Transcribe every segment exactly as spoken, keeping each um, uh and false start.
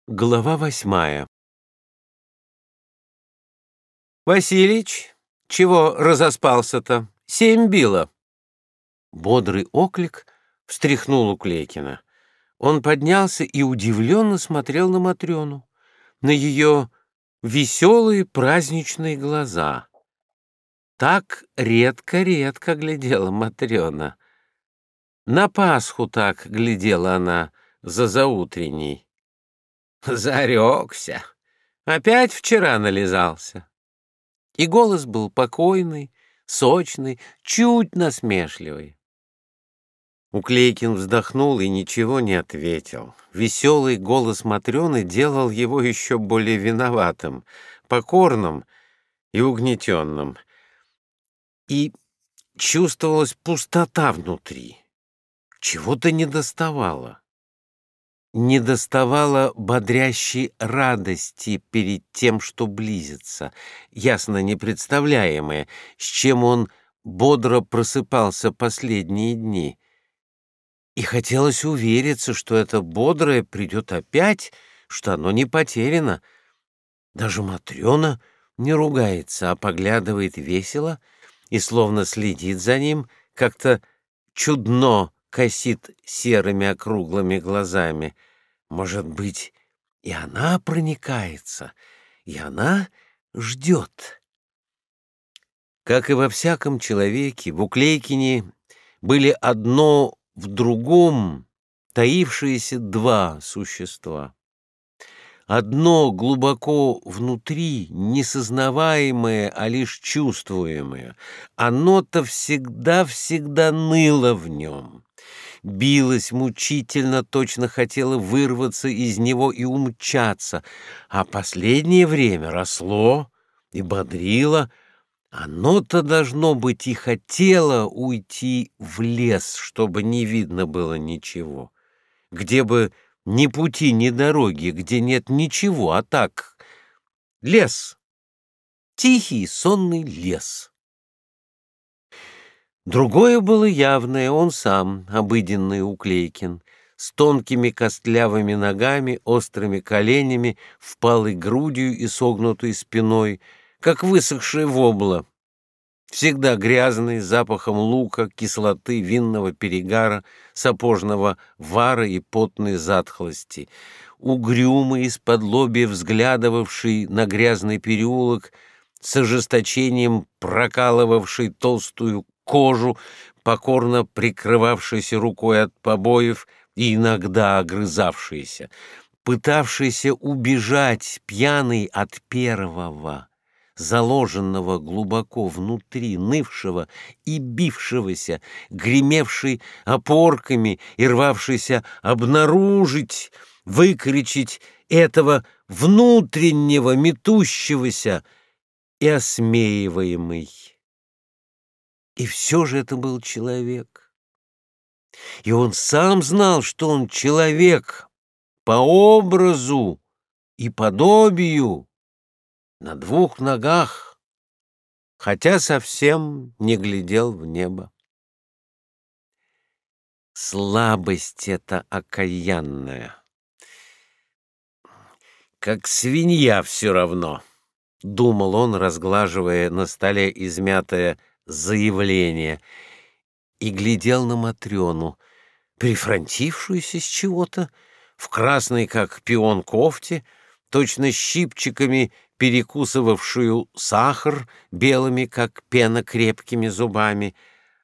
Глава восьмая. «Василич, чего разоспался-то? Семь било!» Бодрый оклик встряхнул Уклейкина. Он поднялся и удивленно смотрел на Матрёну, на ее веселые праздничные глаза. Так редко-редко глядела Матрёна. На Пасху так глядела она за заутренней. Зарекся. Опять вчера нализался. И голос был покойный, сочный, чуть насмешливый. Уклейкин вздохнул и ничего не ответил. Веселый голос Матрёны делал его еще более виноватым, покорным и угнетенным. И чувствовалась пустота внутри. Чего-то недоставало. Недоставало бодрящей радости перед тем, что близится, ясно непредставляемое, с чем он бодро просыпался последние дни. И хотелось увериться, что это бодрое придет опять, что оно не потеряно. Даже Матрёна не ругается, а поглядывает весело и словно следит за ним, как-то чудно косит серыми округлыми глазами. Может быть, и она проникается, и она ждет. Как и во всяком человеке, в Уклейкине были одно в другом таившиеся два существа. Одно глубоко внутри, несознаваемое, а лишь чувствуемое. Оно-то всегда-всегда ныло в нем. Билось мучительно, точно хотело вырваться из него и умчаться, а последнее время росло и бодрило. Оно-то, должно быть, и хотело уйти в лес, чтобы не видно было ничего, где бы ни пути, ни дороги, где нет ничего, а так лес, тихий сонный лес. Другое было явное, он сам, обыденный Уклейкин, с тонкими костлявыми ногами, острыми коленями, впалой грудью и согнутой спиной, как высохшее вобло, всегда грязный, с запахом лука, кислоты, винного перегара, сапожного вара и потной затхлости, угрюмый, из-подлобья взглядывавший на грязный переулок, с ожесточением прокалывавший толстую кожу, покорно прикрывавшийся рукой от побоев и иногда огрызавшийся, пытавшийся убежать пьяный от первого, заложенного глубоко внутри, нывшего и бившегося, гремевший опорками и рвавшийся обнаружить, выкричить этого внутреннего метущегося и осмеиваемый. И все же это был человек. И он сам знал, что он человек по образу и подобию, на двух ногах, хотя совсем не глядел в небо. Слабость эта окаянная, как свинья все равно, — думал он, разглаживая на столе измятое заявление, и глядел на Матрёну, прифронтившуюся с чего-то, в красной, как пион, кофте, точно щипчиками перекусывавшую сахар, белыми, как пена, крепкими зубами.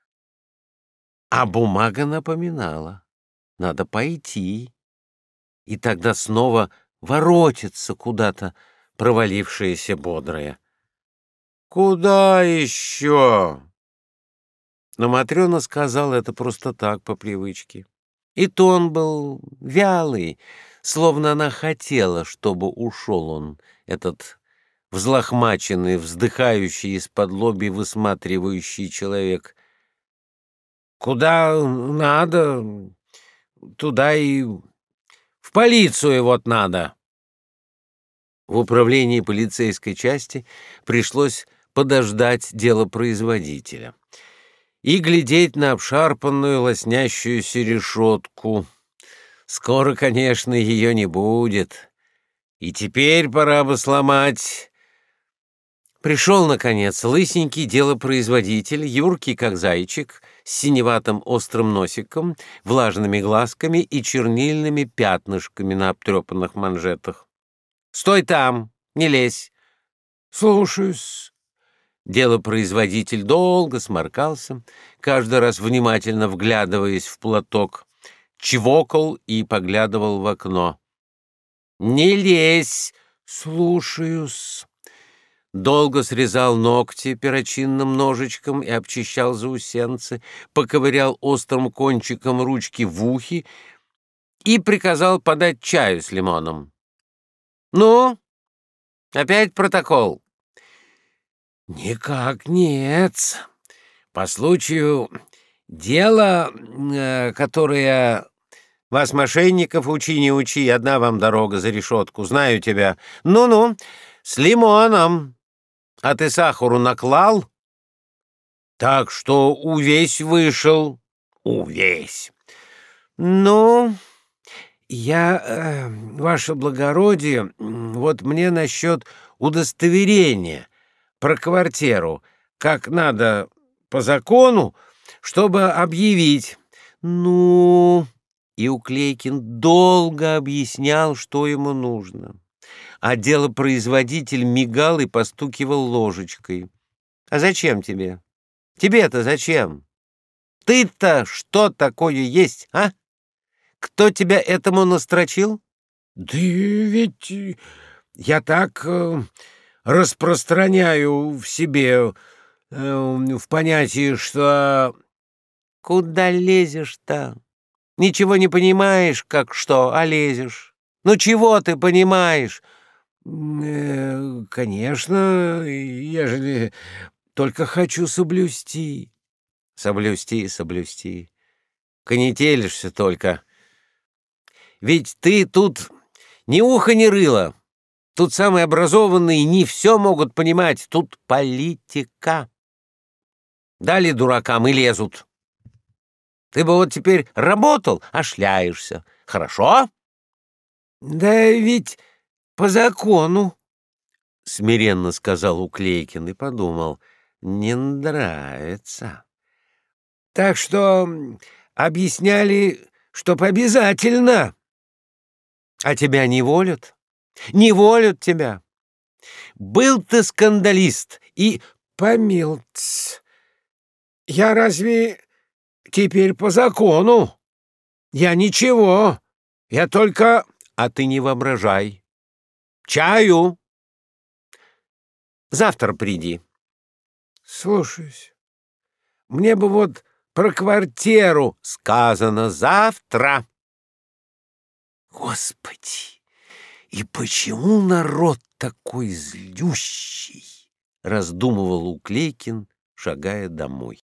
А бумага напоминала: надо пойти, и тогда снова воротится куда-то провалившееся бодрое. «Куда еще?» Но Матрёна сказала это просто так, по привычке. И тон был вялый, словно она хотела, чтобы ушел он, этот взлохмаченный, вздыхающий, из-подлобья высматривающий человек. «Куда надо, туда и в полицию вот надо». В управлении полицейской части пришлось подождать делопроизводителя и глядеть на обшарпанную лоснящуюся решетку. Скоро, конечно, ее не будет. И теперь пора бы сломать. Пришел, наконец, лысенький делопроизводитель, юркий как зайчик, с синеватым острым носиком, влажными глазками и чернильными пятнышками на обтрепанных манжетах. «Стой там! Не лезь!» «Слушаюсь!» Делопроизводитель долго сморкался, каждый раз внимательно вглядываясь в платок, чвокал и поглядывал в окно. «Не лезь!» «Слушаюсь!» Долго срезал ногти перочинным ножичком и обчищал заусенцы, поковырял острым кончиком ручки в ухе и приказал подать чаю с лимоном. «Ну, опять протокол?» «Никак нет. По случаю дела, э, которое... Вас, мошенников, учи не учи, одна вам дорога за решетку, знаю тебя. Ну-ну, с лимоном. А ты сахару наклал? Так что увесь вышел. Увесь. Ну, я, э, ваше благородие, вот мне насчет удостоверения про квартиру, как надо по закону, чтобы объявить. Ну... И Уклейкин долго объяснял, что ему нужно. А делопроизводитель мигал и постукивал ложечкой. «А зачем тебе? Тебе-то зачем? Ты-то что такое есть, а? Кто тебя этому настрочил?» «Да ведь я так э, распространяю в себе, э, в понятии, что...» «Куда лезешь-то? Ничего не понимаешь, как что, а лезешь. Ну чего ты понимаешь?» э, «Конечно, ежели только хочу соблюсти». «Соблюсти, соблюсти. Конетелишься только. Ведь ты тут ни уха, ни рыла. Тут самые образованные не все могут понимать. Тут политика. Дали дуракам и лезут. Ты бы вот теперь работал, а шляешься. Хорошо?» «Да ведь по закону», — смиренно сказал Уклейкин и подумал, не нравится. «Так что объясняли, чтоб обязательно. А тебя не волят? Не волят тебя. Был ты скандалист и...» «Помилуйте, я разве теперь по закону? Я ничего, я только...» «А ты не воображай. Чаю. Завтра приди». «Слушаюсь. Мне бы вот про квартиру сказано завтра». «Господи, и почему народ такой злющий?» — раздумывал Уклейкин, шагая домой.